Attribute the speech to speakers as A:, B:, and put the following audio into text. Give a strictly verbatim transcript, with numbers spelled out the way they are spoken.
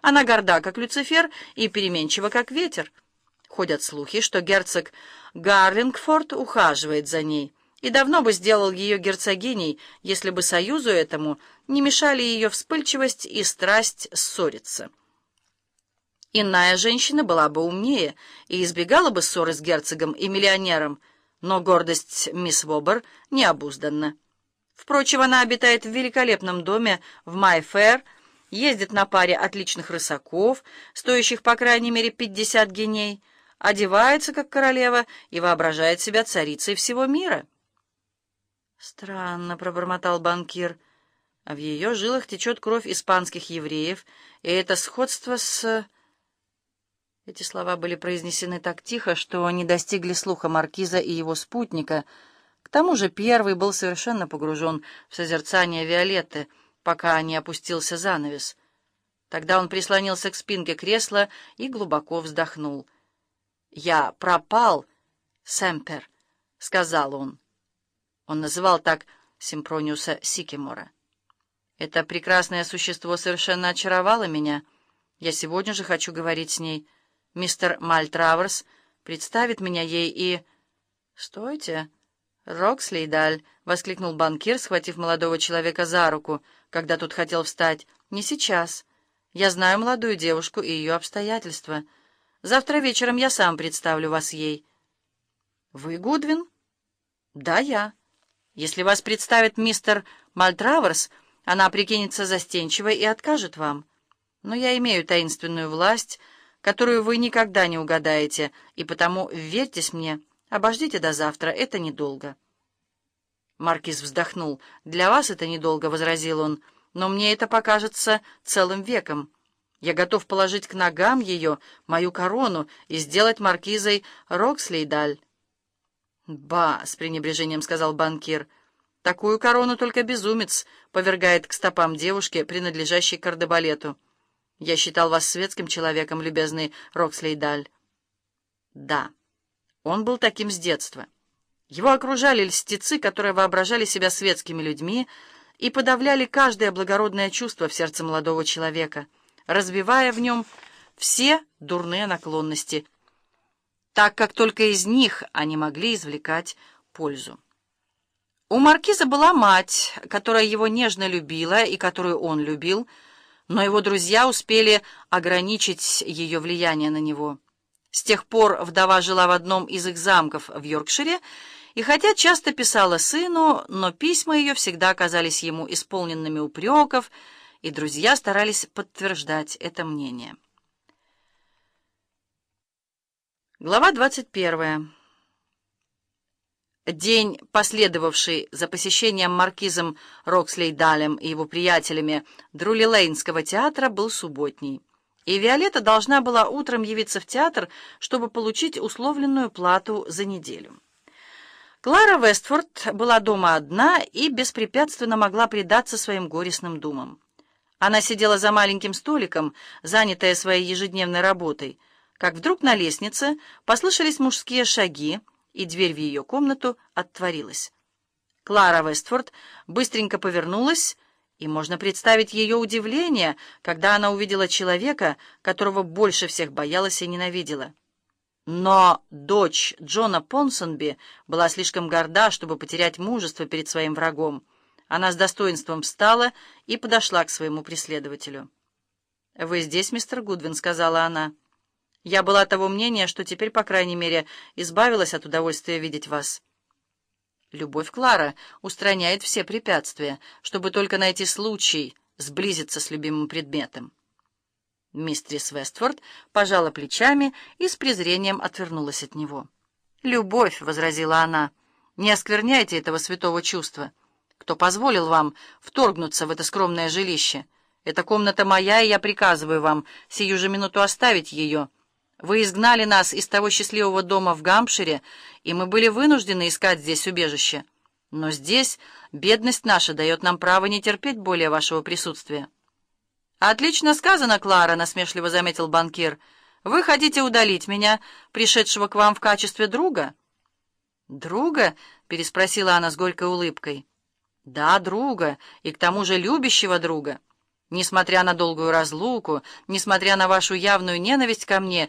A: Она горда, как Люцифер, и переменчива, как ветер. Ходят слухи, что герцог Гарлингфорд ухаживает за ней, и давно бы сделал ее герцогиней, если бы союзу этому не мешали ее вспыльчивость и страсть ссориться. Иная женщина была бы умнее и избегала бы ссоры с герцогом и миллионером, но гордость мисс Вобер необузданна. Впрочем, она обитает в великолепном доме в Майфэр, ездит на паре отличных рысаков, стоящих по крайней мере пятьдесят геней, одевается как королева и воображает себя царицей всего мира. «Странно», — пробормотал банкир, — «а в ее жилах течет кровь испанских евреев, и это сходство с...» Эти слова были произнесены так тихо, что не достигли слуха маркиза и его спутника. К тому же первый был совершенно погружен в созерцание Виолетты, пока не опустился занавес. Тогда он прислонился к спинке кресла и глубоко вздохнул. «Я пропал, Семпер», — сказал он. Он называл так Симпрониуса Сикемора. «Это прекрасное существо совершенно очаровало меня. Я сегодня же хочу говорить с ней. Мистер Мальтраверс представит меня ей и...» «Стойте, Рокслейдаль!» — воскликнул банкир, схватив молодого человека за руку, когда тот хотел встать. «Не сейчас. Я знаю молодую девушку и ее обстоятельства. Завтра вечером я сам представлю вас ей». «Вы Гудвин?» «Да, я. Если вас представит мистер Мальтраверс, она прикинется застенчивой и откажет вам. Но я имею таинственную власть, которую вы никогда не угадаете, и потому верьтесь мне, обождите до завтра, это недолго». Маркиз вздохнул. «Для вас это недолго», — возразил он, — «но мне это покажется целым веком. Я готов положить к ногам ее мою корону и сделать маркизой Рокслейдаль». «Ба!» — с пренебрежением сказал банкир. «Такую корону только безумец повергает к стопам девушки, принадлежащей к Кардебалету. Я считал вас светским человеком, любезный Рокслейдаль». Да, он был таким с детства. Его окружали льстецы, которые воображали себя светскими людьми и подавляли каждое благородное чувство в сердце молодого человека, развивая в нем все дурные наклонности, так как только из них они могли извлекать пользу. У маркиза была мать, которая его нежно любила и которую он любил, но его друзья успели ограничить ее влияние на него. С тех пор вдова жила в одном из их замков в Йоркшире, и хотя часто писала сыну, но письма ее всегда казались ему исполненными упреков, и друзья старались подтверждать это мнение. Глава двадцать первая. День, последовавший за посещением маркизом Рокслейдалем и его приятелями Друли-Лейнского театра, был субботний, и Виолетта должна была утром явиться в театр, чтобы получить условленную плату за неделю. Клара Вестфорд была дома одна и беспрепятственно могла предаться своим горестным думам. Она сидела за маленьким столиком, занятая своей ежедневной работой, как вдруг на лестнице послышались мужские шаги, и дверь в ее комнату отворилась. Клара Вестфорд быстренько повернулась, и можно представить ее удивление, когда она увидела человека, которого больше всех боялась и ненавидела. Но дочь Джона Понсонби была слишком горда, чтобы потерять мужество перед своим врагом. Она с достоинством встала и подошла к своему преследователю. «Вы здесь, мистер Гудвин?» — сказала она. «Я была того мнения, что теперь, по крайней мере, избавилась от удовольствия видеть вас». Любовь, Клара, устраняет все препятствия, чтобы только найти случай сблизиться с любимым предметом. Мистерис Вестфорд пожала плечами и с презрением отвернулась от него. «Любовь», — возразила она, — «не оскверняйте этого святого чувства. Кто позволил вам вторгнуться в это скромное жилище? Эта комната моя, и я приказываю вам сию же минуту оставить ее. Вы изгнали нас из того счастливого дома в Гампшире, и мы были вынуждены искать здесь убежище. Но здесь бедность наша дает нам право не терпеть более вашего присутствия». «Отлично сказано, Клара», — насмешливо заметил банкир. «Вы хотите удалить меня, пришедшего к вам в качестве друга?» «Друга?» — переспросила она с горькой улыбкой. «Да, друга, и к тому же любящего друга. Несмотря на долгую разлуку, несмотря на вашу явную ненависть ко мне,